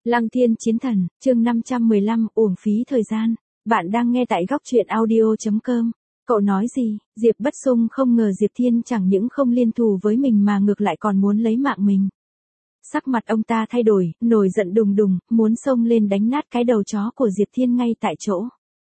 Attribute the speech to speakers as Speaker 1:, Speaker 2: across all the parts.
Speaker 1: Lăng Thiên Chiến Thần, chương 515, uổng phí thời gian. Bạn đang nghe tại góc truyện audio.com. Cậu nói gì? Diệp Bất Xung không ngờ Diệp Thiên chẳng những không liên thù với mình mà ngược lại còn muốn lấy mạng mình. Sắc mặt ông ta thay đổi, nổi giận đùng đùng, muốn xông lên đánh nát cái đầu chó của Diệp Thiên ngay tại chỗ.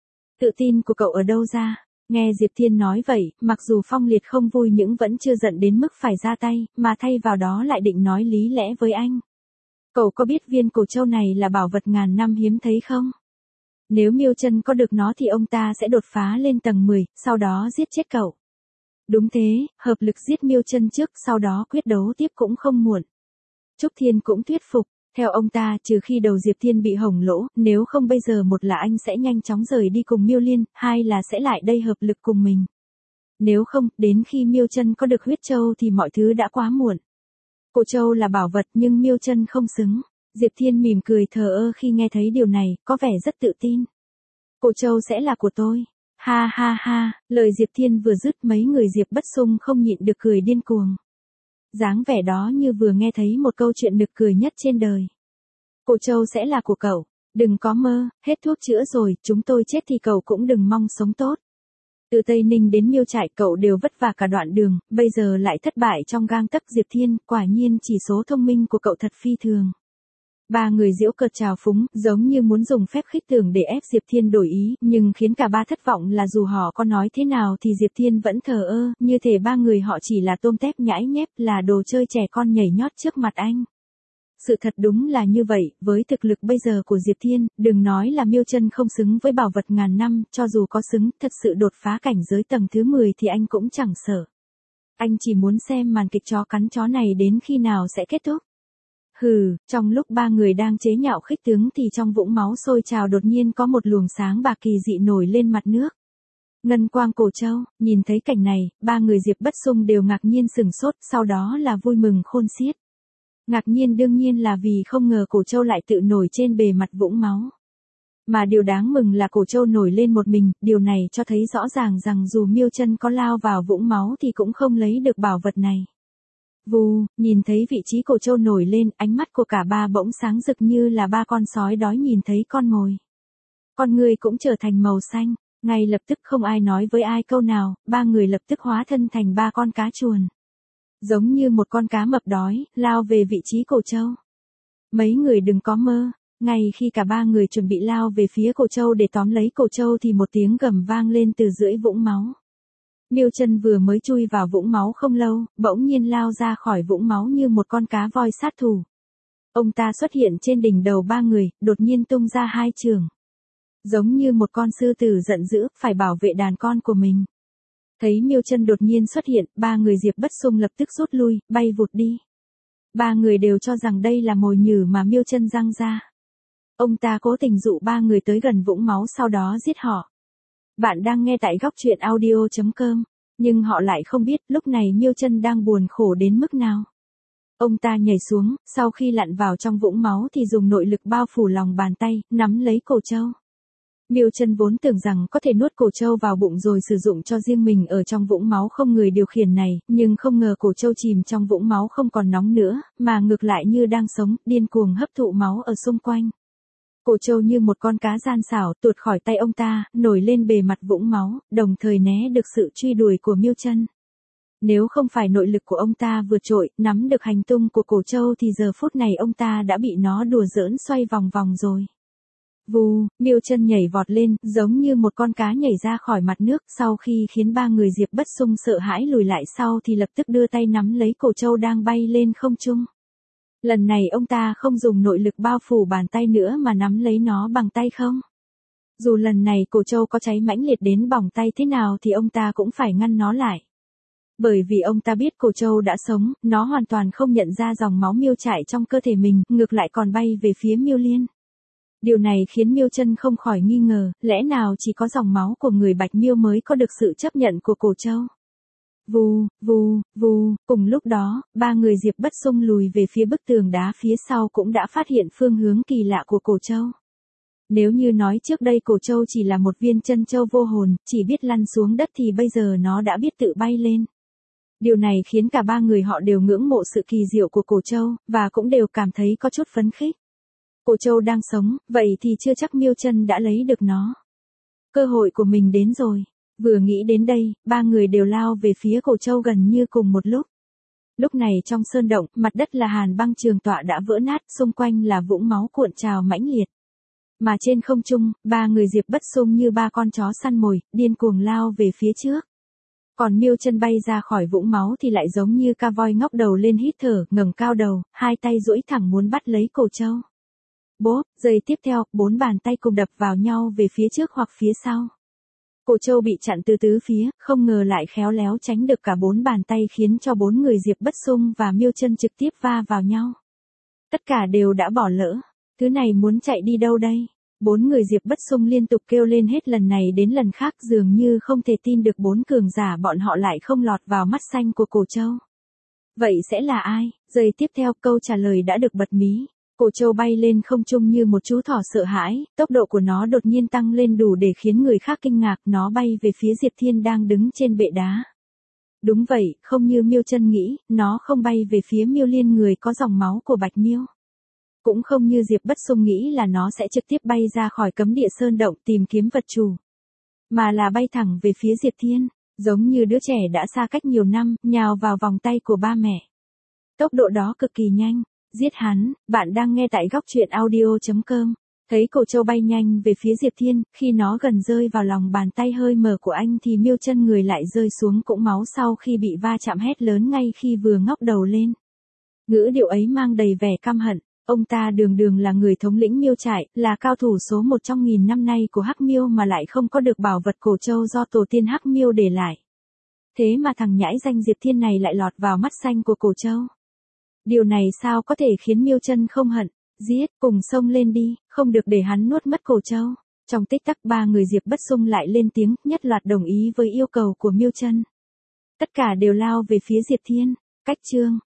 Speaker 1: Tự tin của cậu ở đâu ra? Nghe Diệp Thiên nói vậy, mặc dù Phong Liệt không vui nhưng vẫn chưa giận đến mức phải ra tay, mà thay vào đó lại định nói lý lẽ với anh. Cậu có biết viên cổ châu này là bảo vật ngàn năm hiếm thấy không? Nếu Miêu Chân có được nó thì ông ta sẽ đột phá lên tầng 10, sau đó giết chết cậu. Đúng thế, hợp lực giết Miêu Chân trước, sau đó quyết đấu tiếp cũng không muộn. Trúc Thiên cũng thuyết phục, theo ông ta trừ khi đầu Diệp Thiên bị hỏng lỗ, nếu không bây giờ một là anh sẽ nhanh chóng rời đi cùng Miêu Liên, hai là sẽ lại đây hợp lực cùng mình. Nếu không, đến khi Miêu Chân có được huyết châu thì mọi thứ đã quá muộn. Cổ châu là bảo vật nhưng Miêu Chân không xứng. Diệp Thiên mỉm cười thờ ơ khi nghe thấy điều này, có vẻ rất tự tin. Cổ châu sẽ là của tôi. Ha ha ha, lời Diệp Thiên vừa dứt mấy người Diệp Bất Xung không nhịn được cười điên cuồng. Dáng vẻ đó như vừa nghe thấy một câu chuyện nực cười nhất trên đời. Cổ châu sẽ là của cậu. Đừng có mơ, hết thuốc chữa rồi, chúng tôi chết thì cậu cũng đừng mong sống tốt. Từ Tây Ninh đến Miêu Trại cậu đều vất vả cả đoạn đường, bây giờ lại thất bại trong gang tấc. Diệp Thiên, quả nhiên chỉ số thông minh của cậu thật phi thường. Ba người giễu cợt trào phúng, giống như muốn dùng phép khích tưởng để ép Diệp Thiên đổi ý, nhưng khiến cả ba thất vọng là dù họ có nói thế nào thì Diệp Thiên vẫn thờ ơ, như thể ba người họ chỉ là tôm tép nhãi nhép, là đồ chơi trẻ con nhảy nhót trước mặt anh. Sự thật đúng là như vậy, với thực lực bây giờ của Diệp Thiên, đừng nói là Miêu Chân không xứng với bảo vật ngàn năm, cho dù có xứng, thật sự đột phá cảnh giới tầng thứ 10 thì anh cũng chẳng sợ. Anh chỉ muốn xem màn kịch chó cắn chó này đến khi nào sẽ kết thúc. Hừ, trong lúc ba người đang chế nhạo khích tướng thì trong vũng máu sôi trào đột nhiên có một luồng sáng bạc kỳ dị nổi lên mặt nước. Ngân quang cổ châu, nhìn thấy cảnh này, ba người Diệp Bất Xung đều ngạc nhiên sửng sốt, sau đó là vui mừng khôn xiết. Ngạc nhiên đương nhiên là vì không ngờ cổ châu lại tự nổi trên bề mặt vũng máu. Mà điều đáng mừng là cổ châu nổi lên một mình, điều này cho thấy rõ ràng rằng dù Miêu Chân có lao vào vũng máu thì cũng không lấy được bảo vật này. Vù, nhìn thấy vị trí cổ châu nổi lên, ánh mắt của cả ba bỗng sáng rực như là ba con sói đói nhìn thấy con mồi. Con người cũng trở thành màu xanh, ngay lập tức không ai nói với ai câu nào, ba người lập tức hóa thân thành ba con cá chuồn. Giống như một con cá mập đói, lao về vị trí cổ châu. Mấy người đừng có mơ, ngay khi cả ba người chuẩn bị lao về phía cổ châu để tóm lấy cổ châu thì một tiếng gầm vang lên từ dưới vũng máu. Miêu Chân vừa mới chui vào vũng máu không lâu, bỗng nhiên lao ra khỏi vũng máu như một con cá voi sát thủ. Ông ta xuất hiện trên đỉnh đầu ba người, đột nhiên tung ra hai chưởng. Giống như một con sư tử giận dữ, phải bảo vệ đàn con của mình. Thấy Miêu Chân đột nhiên xuất hiện, ba người Diệp Bất Xung lập tức rút lui, bay vụt đi. Ba người đều cho rằng đây là mồi nhử mà Miêu Chân giăng ra. Ông ta cố tình dụ ba người tới gần vũng máu sau đó giết họ. Bạn đang nghe tại góc truyện audio.com, nhưng họ lại không biết lúc này Miêu Chân đang buồn khổ đến mức nào. Ông ta nhảy xuống, sau khi lặn vào trong vũng máu thì dùng nội lực bao phủ lòng bàn tay, nắm lấy cổ châu. Miêu Chân vốn tưởng rằng có thể nuốt cổ châu vào bụng rồi sử dụng cho riêng mình ở trong vũng máu không người điều khiển này, nhưng không ngờ cổ châu chìm trong vũng máu không còn nóng nữa, mà ngược lại như đang sống, điên cuồng hấp thụ máu ở xung quanh. Cổ châu như một con cá gian xảo tuột khỏi tay ông ta, nổi lên bề mặt vũng máu, đồng thời né được sự truy đuổi của Miêu Chân. Nếu không phải nội lực của ông ta vượt trội, nắm được hành tung của cổ châu thì giờ phút này ông ta đã bị nó đùa giỡn xoay vòng vòng rồi. Vù, Miêu Chân nhảy vọt lên, giống như một con cá nhảy ra khỏi mặt nước, sau khi khiến ba người Diệp Bất Xung sợ hãi lùi lại sau thì lập tức đưa tay nắm lấy cổ châu đang bay lên không trung. Lần này ông ta không dùng nội lực bao phủ bàn tay nữa mà nắm lấy nó bằng tay không. Dù lần này cổ châu có cháy mãnh liệt đến bỏng tay thế nào thì ông ta cũng phải ngăn nó lại. Bởi vì ông ta biết cổ châu đã sống, nó hoàn toàn không nhận ra dòng máu Miêu Trại trong cơ thể mình, ngược lại còn bay về phía Miêu Liên. Điều này khiến Miêu Chân không khỏi nghi ngờ, lẽ nào chỉ có dòng máu của người Bạch Miêu mới có được sự chấp nhận của cổ châu. Vù, vù, vù, cùng lúc đó, ba người Diệp Bất Xung lùi về phía bức tường đá phía sau cũng đã phát hiện phương hướng kỳ lạ của cổ châu. Nếu như nói trước đây cổ châu chỉ là một viên chân châu vô hồn, chỉ biết lăn xuống đất thì bây giờ nó đã biết tự bay lên. Điều này khiến cả ba người họ đều ngưỡng mộ sự kỳ diệu của cổ châu, và cũng đều cảm thấy có chút phấn khích. Cổ Châu đang sống, vậy thì chưa chắc Miêu Chân đã lấy được nó. Cơ hội của mình đến rồi. Vừa nghĩ đến đây, ba người đều lao về phía Cổ Châu gần như cùng một lúc. Lúc này trong sơn động, mặt đất là hàn băng trường tọa đã vỡ nát, xung quanh là vũng máu cuộn trào mãnh liệt. Mà trên không trung, ba người Diệp Bất Xung như ba con chó săn mồi, điên cuồng lao về phía trước. Còn Miêu Chân bay ra khỏi vũng máu thì lại giống như ca voi ngóc đầu lên hít thở, ngẩng cao đầu, hai tay duỗi thẳng muốn bắt lấy Cổ Châu. Bốp, giây tiếp theo, bốn bàn tay cùng đập vào nhau về phía trước hoặc phía sau. Cổ Châu bị chặn từ tứ phía, không ngờ lại khéo léo tránh được cả bốn bàn tay khiến cho bốn người Diệp Bất Xung và Miêu Chân trực tiếp va vào nhau. Tất cả đều đã bỏ lỡ. Thứ này muốn chạy đi đâu đây? Bốn người Diệp Bất Xung liên tục kêu lên hết lần này đến lần khác, dường như không thể tin được bốn cường giả bọn họ lại không lọt vào mắt xanh của Cổ Châu. Vậy sẽ là ai? Giây tiếp theo câu trả lời đã được bật mí. Cổ Châu bay lên không trung như một chú thỏ sợ hãi, tốc độ của nó đột nhiên tăng lên đủ để khiến người khác kinh ngạc, nó bay về phía Diệp Thiên đang đứng trên bệ đá. Đúng vậy, không như Miêu Chân nghĩ, nó không bay về phía Miêu Liên người có dòng máu của Bạch Miêu. Cũng không như Diệp Bất Xung nghĩ là nó sẽ trực tiếp bay ra khỏi cấm địa sơn động tìm kiếm vật chủ. Mà là bay thẳng về phía Diệp Thiên, giống như đứa trẻ đã xa cách nhiều năm, nhào vào vòng tay của ba mẹ. Tốc độ đó cực kỳ nhanh. Giết hắn, bạn đang nghe tại góc truyện audio.com. Thấy Cổ Châu bay nhanh về phía Diệp Thiên, khi nó gần rơi vào lòng bàn tay hơi mờ của anh thì Miêu Chân người lại rơi xuống cũng máu sau khi bị va chạm hét lớn ngay khi vừa ngóc đầu lên. Ngữ điệu ấy mang đầy vẻ căm hận, ông ta đường đường là người thống lĩnh Miêu trại, là cao thủ số 1 trong 1000 năm nay của Hắc Miêu mà lại không có được bảo vật Cổ Châu do tổ tiên Hắc Miêu để lại. Thế mà thằng nhãi danh Diệp Thiên này lại lọt vào mắt xanh của Cổ Châu. Điều này sao có thể khiến Miêu Chân không hận, giết, cùng xông lên đi, không được để hắn nuốt mất Cổ Châu. Trong tích tắc ba người Diệp Bất Xung lại lên tiếng, nhất loạt đồng ý với yêu cầu của Miêu Chân. Tất cả đều lao về phía Diệp Thiên, cách chương.